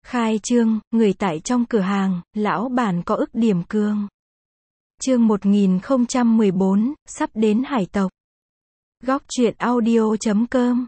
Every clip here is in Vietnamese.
Khai trương, người tại trong cửa hàng, lão bản có ức điểm cương. Chương 1014, sắp đến hải tộc. Góc truyện audio.com.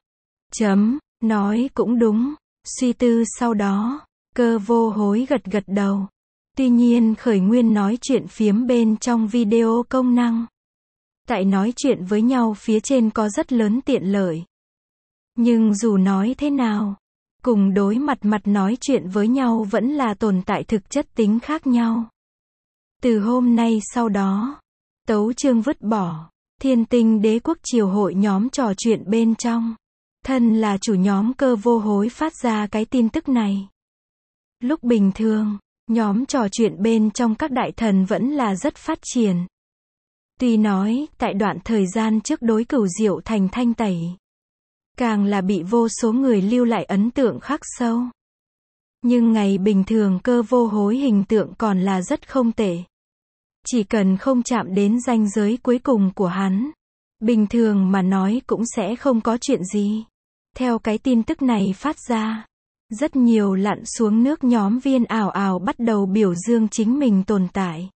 Nói cũng đúng. Suy tư sau đó, Cơ Vô Hối gật gật đầu. Tuy nhiên khởi nguyên nói chuyện phiếm bên trong video công năng. Tại nói chuyện với nhau phía trên có rất lớn tiện lợi. Nhưng dù nói thế nào, cùng đối mặt nói chuyện với nhau vẫn là tồn tại thực chất tính khác nhau. Từ hôm nay sau đó, Tấu Chương vứt bỏ Thiên Tinh Đế Quốc triều hội nhóm trò chuyện bên trong. Thân là chủ nhóm Cơ Vô Hối phát ra cái tin tức này. Lúc bình thường, nhóm trò chuyện bên trong các đại thần vẫn là rất phát triển. Tuy nói, tại đoạn thời gian trước đối Cửu Diệu Thành thanh tẩy, càng là bị vô số người lưu lại ấn tượng khắc sâu. Nhưng ngày bình thường Cơ Vô Hối hình tượng còn là rất không tệ. Chỉ cần không chạm đến ranh giới cuối cùng của hắn, bình thường mà nói cũng sẽ không có chuyện gì. Theo cái tin tức này phát ra, rất nhiều lặn xuống nước nhóm viên ảo ảo bắt đầu biểu dương chính mình tồn tại.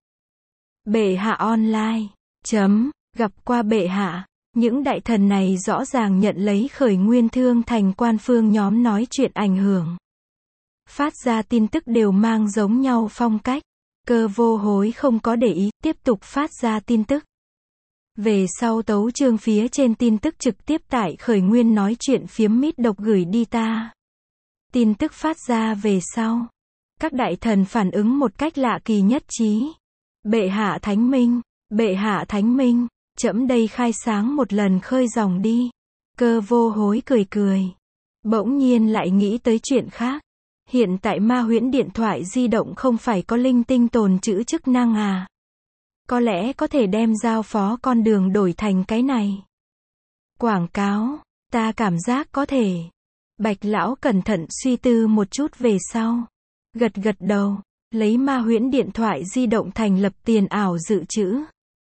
Bệ hạ online. Gặp qua bệ hạ. Những đại thần này rõ ràng nhận lấy khởi nguyên thương thành quan phương nhóm nói chuyện ảnh hưởng. Phát ra tin tức đều mang giống nhau phong cách. Cơ Vô Hối không có để ý, tiếp tục phát ra tin tức. Về sau Tấu Chương phía trên tin tức trực tiếp tại khởi nguyên nói chuyện phiếm mít độc gửi đi ta. Tin tức phát ra về sau, các đại thần phản ứng một cách lạ kỳ nhất trí. Bệ hạ thánh minh, bệ hạ thánh minh, trẫm đây khai sáng một lần khơi dòng đi. Cơ Vô Hối cười cười. Bỗng nhiên lại nghĩ tới chuyện khác. Hiện tại Ma Huyễn điện thoại di động không phải có linh tinh tồn trữ chức năng à? Có lẽ có thể đem giao phó con đường đổi thành cái này. Quảng cáo, ta cảm giác có thể. Bạch lão cẩn thận suy tư một chút về sau. Gật gật đầu, lấy Ma Huyễn điện thoại di động thành lập tiền ảo dự trữ.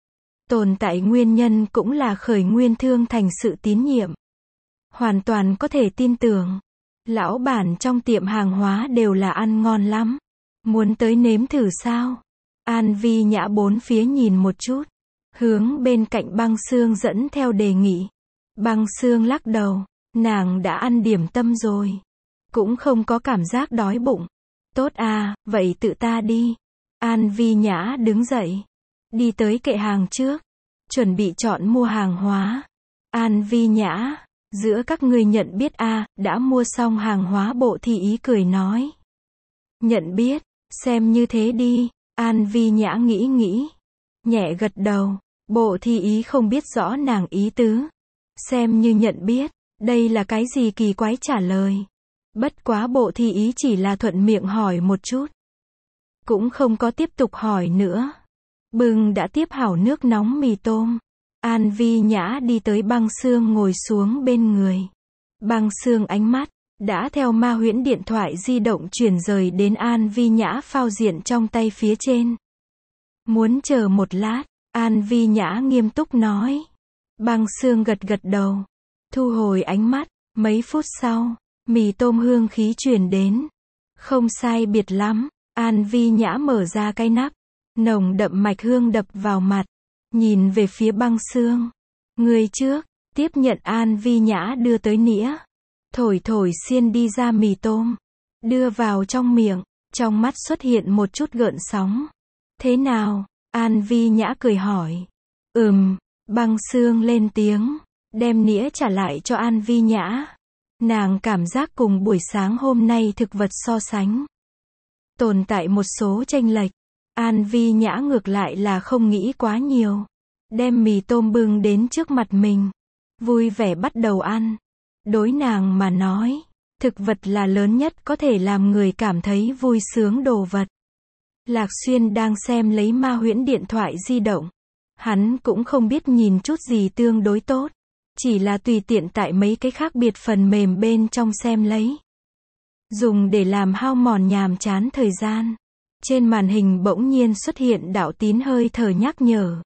Tồn tại nguyên nhân cũng là khởi nguyên thương thành sự tín nhiệm. Hoàn toàn có thể tin tưởng. Lão bản trong tiệm hàng hóa đều là ăn ngon lắm. Muốn tới nếm thử sao? An Vi Nhã bốn phía nhìn một chút. Hướng bên cạnh Băng Xương dẫn theo đề nghị. Băng Xương lắc đầu. Nàng đã ăn điểm tâm rồi. Cũng không có cảm giác đói bụng. Tốt à, vậy tự ta đi. An Vi Nhã đứng dậy. Đi tới kệ hàng trước. Chuẩn bị chọn mua hàng hóa. An Vi Nhã. Giữa các ngươi nhận biết à, đã mua xong hàng hóa Bộ Thị Ý cười nói. Nhận biết, xem như thế đi. An Vi Nhã nghĩ. Nhẹ gật đầu. Bộ Thị Ý không biết rõ nàng ý tứ. Xem như nhận biết. Đây là cái gì kỳ quái trả lời. Bất quá Bộ Thị Ý chỉ là thuận miệng hỏi một chút. Cũng không có tiếp tục hỏi nữa. Bưng đã tiếp hảo nước nóng mì tôm. An Vi Nhã đi tới Băng Xương ngồi xuống bên người. Băng Xương ánh mắt đã theo Ma Huyễn điện thoại di động chuyển rời đến An Vi Nhã phao diện trong tay phía trên. Muốn chờ một lát, An Vi Nhã nghiêm túc nói. Băng Xương gật gật đầu, thu hồi ánh mắt. Mấy phút sau, mì tôm hương khí truyền đến. Không sai biệt lắm. An Vi Nhã mở ra cái nắp, nồng đậm mạch hương đập vào mặt. Nhìn về phía Băng Xương. Người trước, tiếp nhận An Vi Nhã đưa tới nĩa. Thổi xiên đi ra mì tôm. Đưa vào trong miệng. Trong mắt xuất hiện một chút gợn sóng. Thế nào? An Vi Nhã cười hỏi. Băng Xương lên tiếng. Đem nĩa trả lại cho An Vi Nhã. Nàng cảm giác cùng buổi sáng hôm nay thực vật so sánh. Tồn tại một số chênh lệch. An Vi Nhã ngược lại là không nghĩ quá nhiều. Đem mì tôm bưng đến trước mặt mình. Vui vẻ bắt đầu ăn. Đối nàng mà nói, thực vật là lớn nhất có thể làm người cảm thấy vui sướng đồ vật. Lạc Xuyên đang xem lấy Ma Huyễn điện thoại di động. Hắn cũng không biết nhìn chút gì tương đối tốt. Chỉ là tùy tiện tại mấy cái khác biệt phần mềm bên trong xem lấy. Dùng để làm hao mòn nhàm chán thời gian. Trên màn hình bỗng nhiên xuất hiện đạo tín hơi thở nhắc nhở.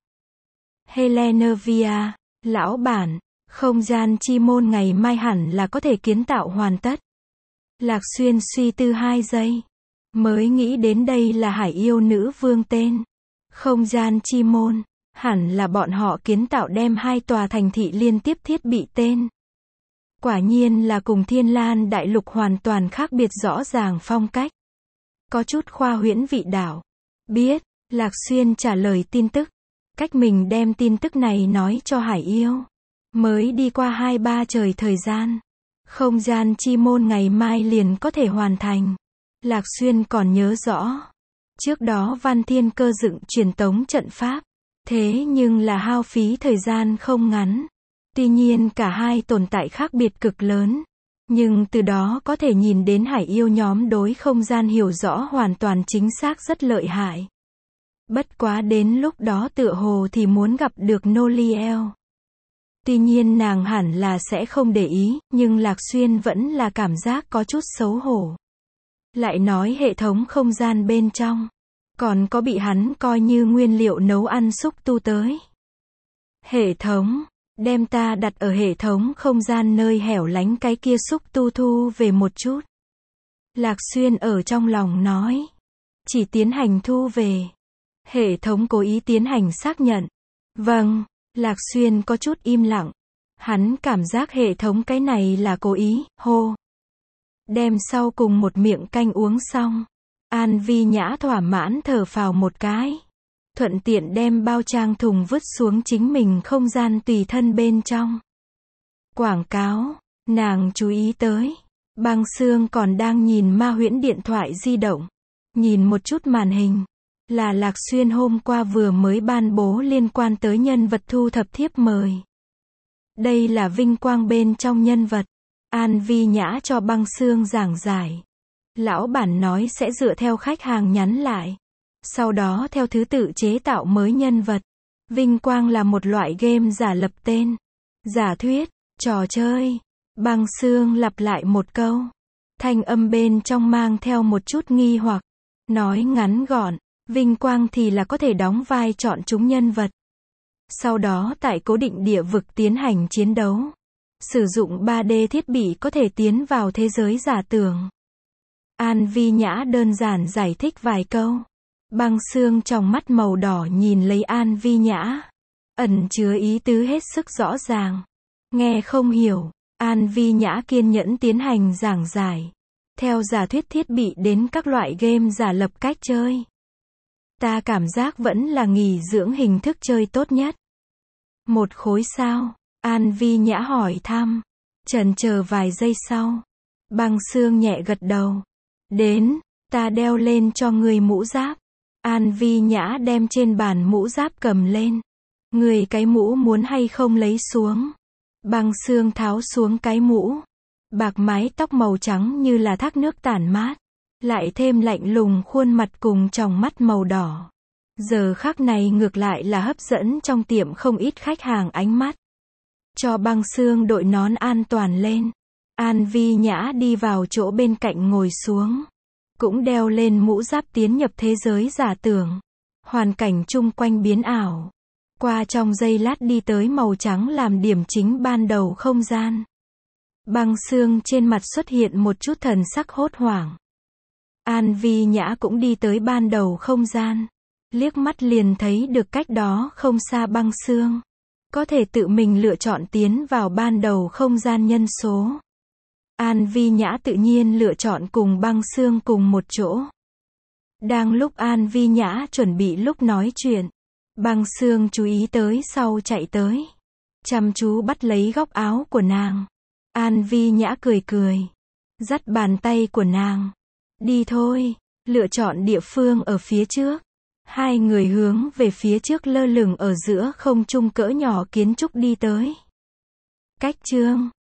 Helenevia, lão bản, không gian chi môn ngày mai hẳn là có thể kiến tạo hoàn tất. Lạc Xuyên suy tư 2 giây. Mới nghĩ đến đây là Hải Yêu Nữ Vương tên. Không gian chi môn. Hẳn là bọn họ kiến tạo đem 2 tòa thành thị liên tiếp thiết bị tên. Quả nhiên là cùng Thiên Lan Đại Lục hoàn toàn khác biệt rõ ràng phong cách. Có chút khoa huyễn vị đảo. Biết, Lạc Xuyên trả lời tin tức. Cách mình đem tin tức này nói cho Hải Yêu. Mới đi qua 2-3 trời thời gian. Không gian chi môn ngày mai liền có thể hoàn thành. Lạc Xuyên còn nhớ rõ. Trước đó Văn Thiên Cơ dựng truyền tống trận pháp. Thế nhưng là hao phí thời gian không ngắn. Tuy nhiên cả hai tồn tại khác biệt cực lớn. Nhưng từ đó có thể nhìn đến Hải Yêu nhóm đối không gian hiểu rõ hoàn toàn chính xác rất lợi hại. Bất quá đến lúc đó tựa hồ thì muốn gặp được Noliel. Tuy nhiên nàng hẳn là sẽ không để ý, nhưng Lạc Xuyên vẫn là cảm giác có chút xấu hổ. Lại nói hệ thống không gian bên trong. Còn có bị hắn coi như nguyên liệu nấu ăn xúc tu tới. Hệ thống. Đem ta đặt ở hệ thống không gian nơi hẻo lánh cái kia xúc tu thu về một chút. Lạc Xuyên ở trong lòng nói. Chỉ tiến hành thu về. Hệ thống cố ý tiến hành xác nhận. Vâng, Lạc Xuyên có chút im lặng. Hắn cảm giác hệ thống cái này là cố ý, hô. Đem sau cùng một miệng canh uống xong. An Vi Nhã thỏa mãn thở phào một cái. Thuận tiện đem bao trang thùng vứt xuống chính mình không gian tùy thân bên trong. Quảng cáo, nàng chú ý tới. Băng Xương còn đang nhìn ma huyễn điện thoại di động. Nhìn một chút màn hình. Là Lạc Xuyên hôm qua vừa mới ban bố liên quan tới nhân vật thu thập thiếp mời. Đây là vinh quang bên trong nhân vật. An Vi Nhã cho Băng Xương giảng giải. Lão bản nói sẽ dựa theo khách hàng nhắn lại. Sau đó theo thứ tự chế tạo mới nhân vật. Vinh quang là một loại game giả lập tên. Giả thuyết, trò chơi. Băng Xương lặp lại một câu. Thanh âm bên trong mang theo một chút nghi hoặc. Nói ngắn gọn. Vinh quang thì là có thể đóng vai chọn chúng nhân vật. Sau đó tại cố định địa vực tiến hành chiến đấu. Sử dụng 3D thiết bị có thể tiến vào thế giới giả tưởng. An Vi Nhã đơn giản giải thích vài câu. Băng Xương trong mắt màu đỏ nhìn lấy An Vi Nhã. Ẩn chứa ý tứ hết sức rõ ràng. Nghe không hiểu. An Vi Nhã kiên nhẫn tiến hành giảng giải. Theo giả thuyết thiết bị đến các loại game giả lập cách chơi. Ta cảm giác vẫn là nghỉ dưỡng hình thức chơi tốt nhất. Một khối sao? An Vi Nhã hỏi thăm. Chần chờ vài giây sau. Băng Xương nhẹ gật đầu. Đến, ta đeo lên cho người mũ giáp. An Vi Nhã đem trên bàn mũ giáp cầm lên. Người cái mũ muốn hay không lấy xuống. Băng Xương tháo xuống cái mũ. Bạc mái tóc màu trắng như là thác nước tản mát. Lại thêm lạnh lùng khuôn mặt cùng tròng mắt màu đỏ. Giờ khắc này ngược lại là hấp dẫn trong tiệm không ít khách hàng ánh mắt. Cho Băng Xương đội nón an toàn lên. An Vi Nhã đi vào chỗ bên cạnh ngồi xuống. Cũng đeo lên mũ giáp tiến nhập thế giới giả tưởng. Hoàn cảnh chung quanh biến ảo. Qua trong giây lát đi tới màu trắng làm điểm chính ban đầu không gian. Băng Xương trên mặt xuất hiện một chút thần sắc hốt hoảng. An Vi Nhã cũng đi tới ban đầu không gian. Liếc mắt liền thấy được cách đó không xa Băng Xương. Có thể tự mình lựa chọn tiến vào ban đầu không gian nhân số. An Vi Nhã tự nhiên lựa chọn cùng Băng Xương cùng một chỗ. Đang lúc An Vi Nhã chuẩn bị lúc nói chuyện. Băng Xương chú ý tới sau chạy tới. Chăm chú bắt lấy góc áo của nàng. An Vi Nhã cười cười. Dắt bàn tay của nàng. Đi thôi, lựa chọn địa phương ở phía trước. Hai người hướng về phía trước lơ lửng ở giữa không trung cỡ nhỏ kiến trúc đi tới. Cách chương